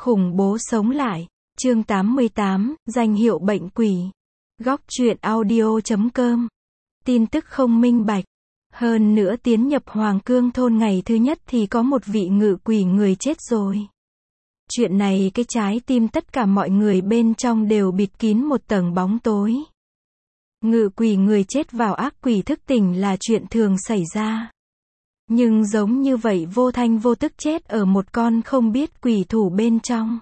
Khủng bố sống lại. Chương 88, danh hiệu bệnh quỷ. Góc truyện audio.com. Tin tức không minh bạch. Hơn nữa tiến nhập Hoàng Cương thôn ngày thứ nhất thì có một vị ngự quỷ người chết rồi. Chuyện này cái trái tim tất cả mọi người bên trong đều bịt kín một tầng bóng tối. Ngự quỷ người chết vào ác quỷ thức tỉnh là chuyện thường xảy ra. Nhưng giống như vậy vô thanh vô tức chết ở một con không biết quỷ thủ bên trong.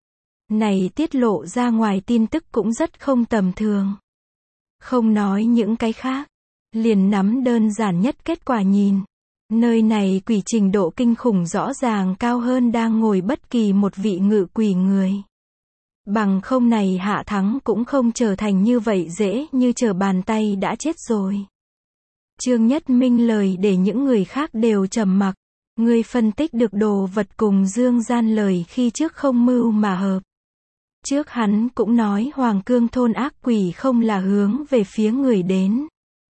Này tiết lộ ra ngoài tin tức cũng rất không tầm thường. Không nói những cái khác. Liền nắm đơn giản nhất kết quả nhìn. Nơi này quỷ trình độ kinh khủng rõ ràng cao hơn đang ngồi bất kỳ một vị ngự quỷ người. Bằng không này Hạ Thắng cũng không trở thành như vậy dễ như trở bàn tay đã chết rồi. Trương Nhất Minh lời để những người khác đều trầm mặc. Ngươi phân tích được đồ vật cùng Dương Gian lời khi trước không mưu mà hợp. Trước hắn cũng nói Hoàng Cương thôn ác quỷ không là hướng về phía người đến.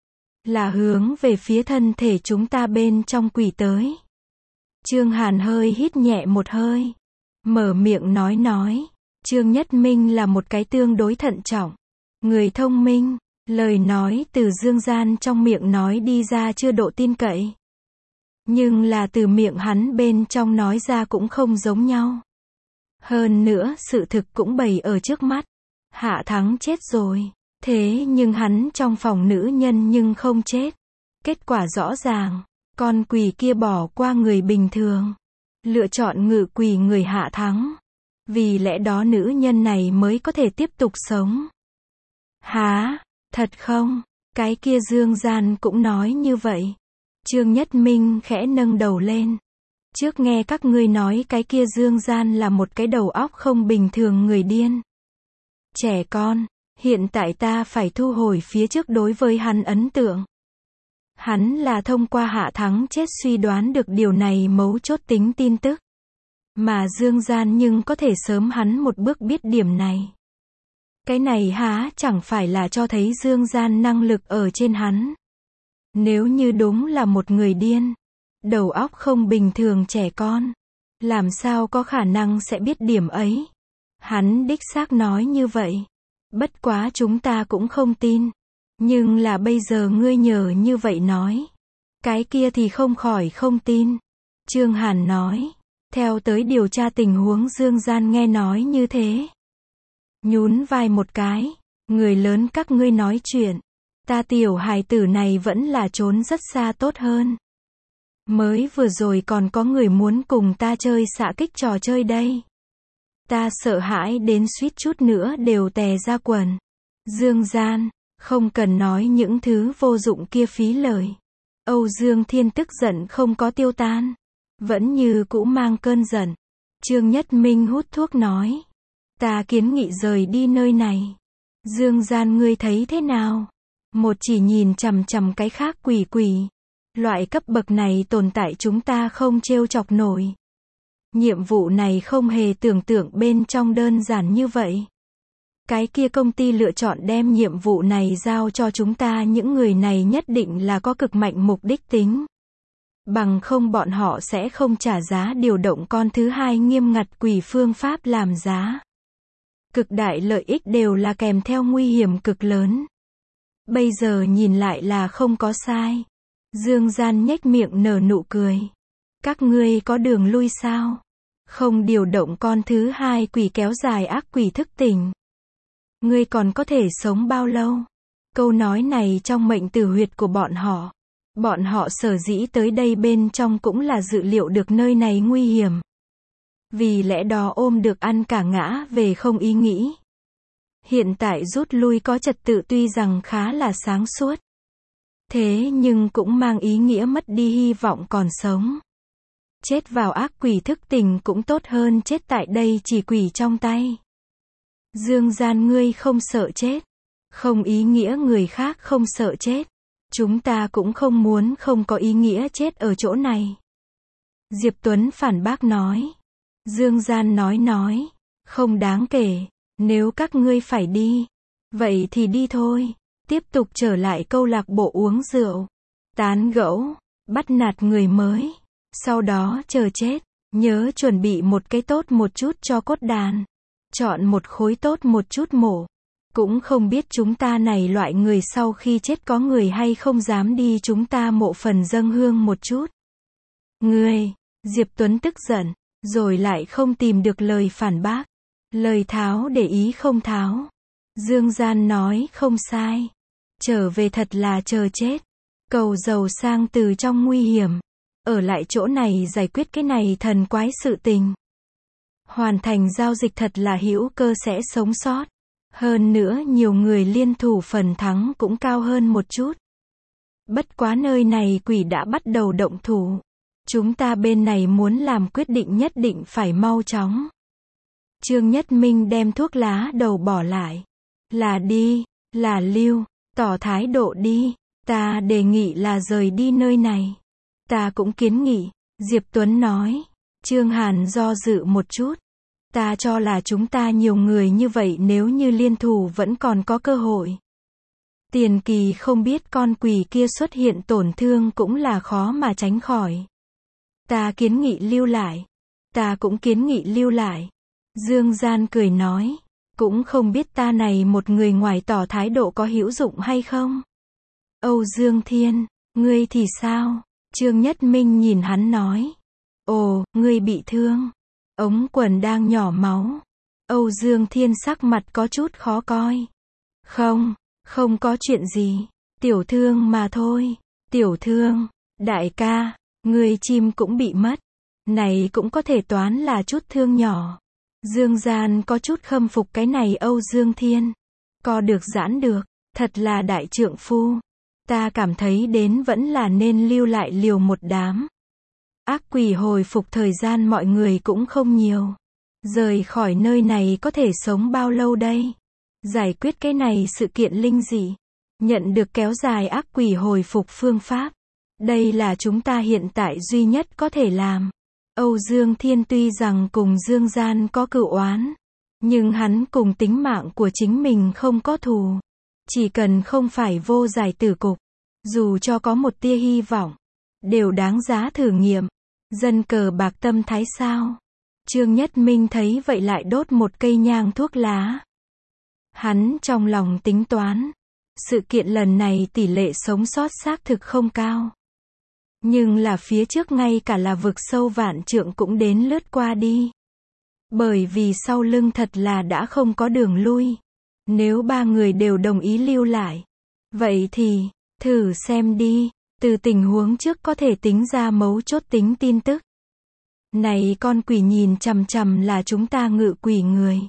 Là hướng về phía thân thể chúng ta bên trong quỷ tới. Trương Hàn hơi hít nhẹ một hơi. Mở miệng nói. Trương Nhất Minh là một cái tương đối thận trọng. Người thông minh. Lời nói từ Dương Gian trong miệng nói đi ra chưa độ tin cậy. Nhưng là từ miệng hắn bên trong nói ra cũng không giống nhau. Hơn nữa sự thực cũng bày ở trước mắt. Hạ Thắng chết rồi. Thế nhưng hắn trong phòng nữ nhân nhưng không chết. Kết quả rõ ràng. Con quỷ kia bỏ qua người bình thường. Lựa chọn ngự quỷ người Hạ Thắng. Vì lẽ đó nữ nhân này mới có thể tiếp tục sống. Hả? Thật không? Cái kia Dương Gian cũng nói như vậy. Trương Nhất Minh khẽ nâng đầu lên. Trước nghe các ngươi nói cái kia Dương Gian là một cái đầu óc không bình thường người điên. Trẻ con. Hiện tại ta phải thu hồi phía trước đối với hắn ấn tượng. Hắn là thông qua Hạ Thắng chết suy đoán được điều này mấu chốt tính tin tức. Mà Dương Gian nhưng có thể sớm hắn một bước biết điểm này. Cái này há chẳng phải là cho thấy Dương Gian năng lực ở trên hắn. Nếu như đúng là một người điên, đầu óc không bình thường trẻ con, làm sao có khả năng sẽ biết điểm ấy. Hắn đích xác nói như vậy. Bất quá chúng ta cũng không tin. Nhưng là bây giờ ngươi nhờ như vậy nói. Cái kia thì không khỏi không tin. Trương Hàn nói. Theo tới điều tra tình huống Dương Gian nghe nói như thế. Nhún vai một cái. Người lớn các ngươi nói chuyện. Ta tiểu hài tử này vẫn là trốn rất xa tốt hơn. Mới vừa rồi còn có người muốn cùng ta chơi xạ kích trò chơi đây. Ta sợ hãi đến suýt chút nữa đều tè ra quần. Dương Gian, không cần nói những thứ vô dụng kia phí lời. Âu Dương Thiên tức giận không có tiêu tan. Vẫn như cũ mang cơn giận. Trương Nhất Minh hút thuốc nói. Ta kiến nghị rời đi nơi này. Dương Gian ngươi thấy thế nào? Một chỉ nhìn chằm chằm cái khác quỷ. Loại cấp bậc này tồn tại chúng ta không trêu chọc nổi. Nhiệm vụ này không hề tưởng tượng bên trong đơn giản như vậy. Cái kia công ty lựa chọn đem nhiệm vụ này giao cho chúng ta, những người này nhất định là có cực mạnh mục đích tính. Bằng không bọn họ sẽ không trả giá điều động con thứ hai nghiêm ngặt quỷ phương pháp làm giá. Cực đại lợi ích đều là kèm theo nguy hiểm cực lớn. Bây giờ nhìn lại là không có sai. Dương Gian nhếch miệng nở nụ cười. Các ngươi có đường lui sao? Không điều động con thứ hai quỷ kéo dài ác quỷ thức tỉnh. Ngươi còn có thể sống bao lâu? Câu nói này trong mệnh tử huyệt của bọn họ. Bọn họ sở dĩ tới đây bên trong cũng là dự liệu được nơi này nguy hiểm. Vì lẽ đó ôm được ăn cả ngã về không ý nghĩ. Hiện tại rút lui có trật tự tuy rằng khá là sáng suốt. Thế nhưng cũng mang ý nghĩa mất đi hy vọng còn sống. Chết vào ác quỷ thức tỉnh cũng tốt hơn chết tại đây chỉ quỷ trong tay. Dương Gian ngươi không sợ chết. Không ý nghĩa người khác không sợ chết. Chúng ta cũng không muốn không có ý nghĩa chết ở chỗ này. Diệp Tuấn phản bác nói. Dương Gian nói. Không đáng kể. Nếu các ngươi phải đi. Vậy thì đi thôi. Tiếp tục trở lại câu lạc bộ uống rượu. Tán gẫu. Bắt nạt người mới. Sau đó chờ chết. Nhớ chuẩn bị một cái tốt một chút cho cốt đàn. Chọn một khối tốt một chút mổ. Cũng không biết chúng ta này loại người sau khi chết có người hay không dám đi chúng ta mộ phần dâng hương một chút. Ngươi, Diệp Tuấn tức giận, rồi lại không tìm được lời phản bác. Lời tháo để ý không tháo. Dương Gian nói không sai. Trở về thật là chờ chết. Cầu giàu sang từ trong nguy hiểm. Ở lại chỗ này giải quyết cái này thần quái sự tình. Hoàn thành giao dịch thật là hữu cơ sẽ sống sót. Hơn nữa nhiều người liên thủ phần thắng cũng cao hơn một chút. Bất quá nơi này quỷ đã bắt đầu động thủ. Chúng ta bên này muốn làm quyết định nhất định phải mau chóng. Trương Nhất Minh đem thuốc lá đầu bỏ lại. Là đi, là lưu, tỏ thái độ đi. Ta đề nghị là rời đi nơi này. Ta cũng kiến nghị, Diệp Tuấn nói. Trương Hàn do dự một chút. Ta cho là chúng ta nhiều người như vậy nếu như liên thủ vẫn còn có cơ hội. Tiền Kỳ không biết con quỷ kia xuất hiện tổn thương cũng là khó mà tránh khỏi. Ta kiến nghị lưu lại. Ta cũng kiến nghị lưu lại. Dương Gian cười nói. Cũng không biết ta này một người ngoài tỏ thái độ có hữu dụng hay không. Âu Dương Thiên, ngươi thì sao? Trương Nhất Minh nhìn hắn nói. Ồ, ngươi bị thương. Ống quần đang nhỏ máu. Âu Dương Thiên sắc mặt có chút khó coi. Không có chuyện gì. Tiểu thương mà thôi. Tiểu thương, đại ca, ngươi chim cũng bị mất. Này cũng có thể toán là chút thương nhỏ. Dương Gian có chút khâm phục cái này Âu Dương Thiên. Co được giãn được, thật là đại trượng phu. Ta cảm thấy đến vẫn là nên lưu lại liều một đám. Ác quỷ hồi phục thời gian mọi người cũng không nhiều. Rời khỏi nơi này có thể sống bao lâu đây? Giải quyết cái này sự kiện linh dị. Nhận được kéo dài ác quỷ hồi phục phương pháp. Đây là chúng ta hiện tại duy nhất có thể làm. Âu Dương Thiên tuy rằng cùng Dương Gian có cựu oán. Nhưng hắn cùng tính mạng của chính mình không có thù. Chỉ cần không phải vô giải tử cục. Dù cho có một tia hy vọng. Đều đáng giá thử nghiệm. Dân cờ bạc tâm thái sao? Trương Nhất Minh thấy vậy lại đốt một cây nhang thuốc lá. Hắn trong lòng tính toán. Sự kiện lần này tỷ lệ sống sót xác thực không cao. Nhưng là phía trước ngay cả là vực sâu vạn trượng cũng đến lướt qua đi. Bởi vì sau lưng thật là đã không có đường lui. Nếu ba người đều đồng ý lưu lại. Vậy thì, thử xem đi. Từ tình huống trước có thể tính ra mấu chốt tính tin tức. Này con quỷ nhìn chằm chằm là chúng ta ngự quỷ người.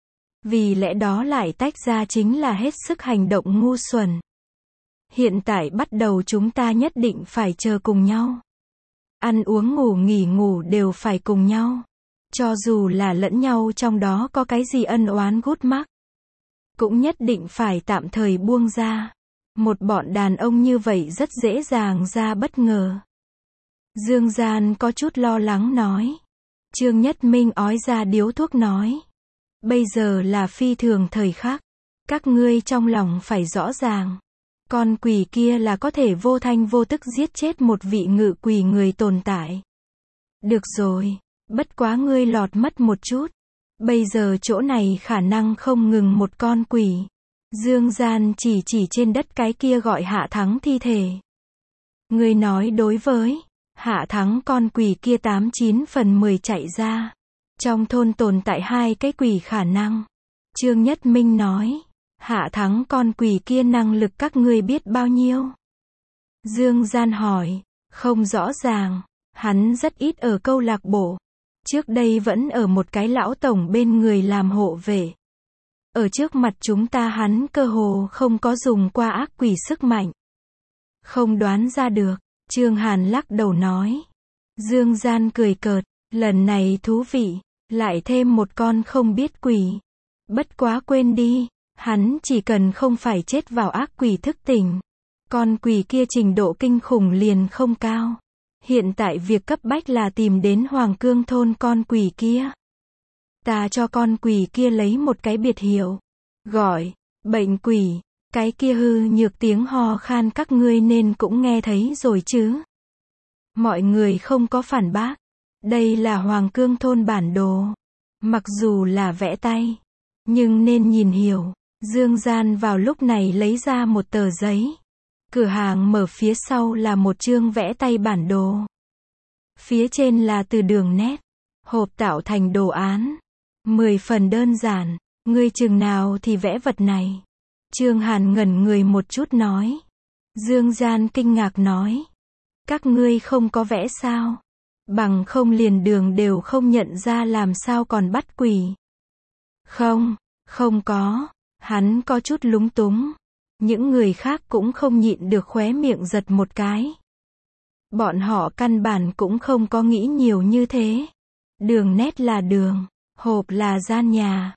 Vì lẽ đó lại tách ra chính là hết sức hành động ngu xuẩn. Hiện tại bắt đầu chúng ta nhất định phải chờ cùng nhau. Ăn uống ngủ nghỉ ngủ đều phải cùng nhau. Cho dù là lẫn nhau trong đó có cái gì ân oán gút mắc. Cũng nhất định phải tạm thời buông ra. Một bọn đàn ông như vậy rất dễ dàng ra bất ngờ. Dương Gian có chút lo lắng nói. Trương Nhất Minh ói ra điếu thuốc nói. Bây giờ là phi thường thời khắc. Các ngươi trong lòng phải rõ ràng. Con quỷ kia là có thể vô thanh vô tức giết chết một vị ngự quỷ người tồn tại. Được rồi, bất quá ngươi lọt mất một chút. Bây giờ chỗ này khả năng không ngừng một con quỷ. Dương Gian chỉ trên đất cái kia gọi Hạ Thắng thi thể. Ngươi nói đối với Hạ Thắng con quỷ kia 89 phần 10 chạy ra. Trong thôn tồn tại hai cái quỷ khả năng. Trương Nhất Minh nói. Hạ Thắng con quỷ kia năng lực các ngươi biết bao nhiêu? Dương Gian hỏi. Không rõ ràng. Hắn rất ít ở câu lạc bộ. Trước đây vẫn ở một cái lão tổng bên người làm hộ vệ. Ở trước mặt chúng ta hắn cơ hồ không có dùng qua ác quỷ sức mạnh. Không đoán ra được. Trương Hàn lắc đầu nói. Dương Gian cười cợt. Lần này thú vị. Lại thêm một con không biết quỷ. Bất quá quên đi. Hắn chỉ cần không phải chết vào ác quỷ thức tỉnh. Con quỷ kia trình độ kinh khủng liền không cao. Hiện tại việc cấp bách là tìm đến Hoàng Cương thôn con quỷ kia. Ta cho con quỷ kia lấy một cái biệt hiệu. Gọi, bệnh quỷ. Cái kia hư nhược tiếng ho khan các ngươi nên cũng nghe thấy rồi chứ. Mọi người không có phản bác. Đây là Hoàng Cương thôn bản đồ. Mặc dù là vẽ tay, nhưng nên nhìn hiểu. Dương Gian vào lúc này lấy ra một tờ giấy. Cửa hàng mở phía sau là một chương vẽ tay bản đồ. Phía trên là từ đường nét, hộp tạo thành đồ án. 10 phần đơn giản, ngươi chừng nào thì vẽ vật này. Trương Hàn ngẩn người một chút nói. Dương Gian kinh ngạc nói. Các ngươi không có vẽ sao? Bằng không liền đường đều không nhận ra làm sao còn bắt quỷ. Không, không có. Hắn có chút lúng túng. Những người khác cũng không nhịn được khóe miệng giật một cái. Bọn họ căn bản cũng không có nghĩ nhiều như thế. Đường nét là đường, hộp là gian nhà.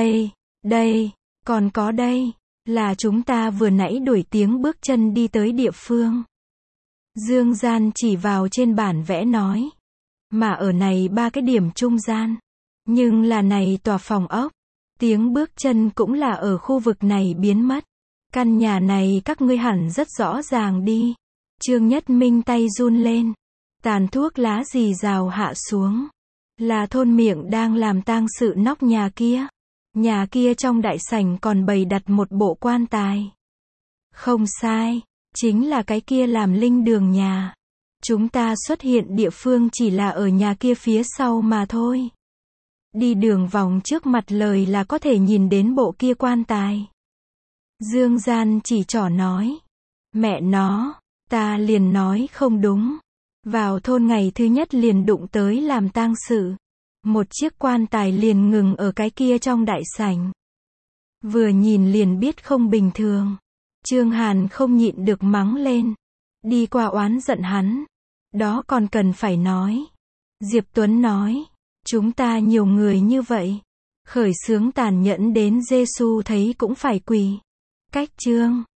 Đây, còn có đây, là chúng ta vừa nãy đuổi tiếng bước chân đi tới địa phương. Dương Gian chỉ vào trên bản vẽ nói. Mà ở này 3 cái điểm trung gian. Nhưng là này tòa phòng ốc. Tiếng bước chân cũng là ở khu vực này biến mất. Căn nhà này các ngươi hẳn rất rõ ràng đi. Trương Nhất Minh tay run lên. Tàn thuốc lá rì rào hạ xuống. Là thôn miệng đang làm tang sự nóc nhà kia. Nhà kia trong đại sảnh còn bày đặt một bộ quan tài. Không sai, chính là cái kia làm linh đường nhà. Chúng ta xuất hiện địa phương chỉ là ở nhà kia phía sau mà thôi. Đi đường vòng trước mặt lời là có thể nhìn đến bộ kia quan tài. Dương Gian chỉ trỏ nói. Mẹ nó, ta liền nói không đúng. Vào thôn ngày thứ nhất liền đụng tới làm tang sự. Một chiếc quan tài liền ngừng ở cái kia trong đại sảnh. Vừa nhìn liền biết không bình thường. Trương Hàn không nhịn được mắng lên. Đi qua oán giận hắn. Đó còn cần phải nói. Diệp Tuấn nói. Chúng ta nhiều người như vậy. Khởi xướng tàn nhẫn đến Giê-xu thấy cũng phải quỳ. Cách chương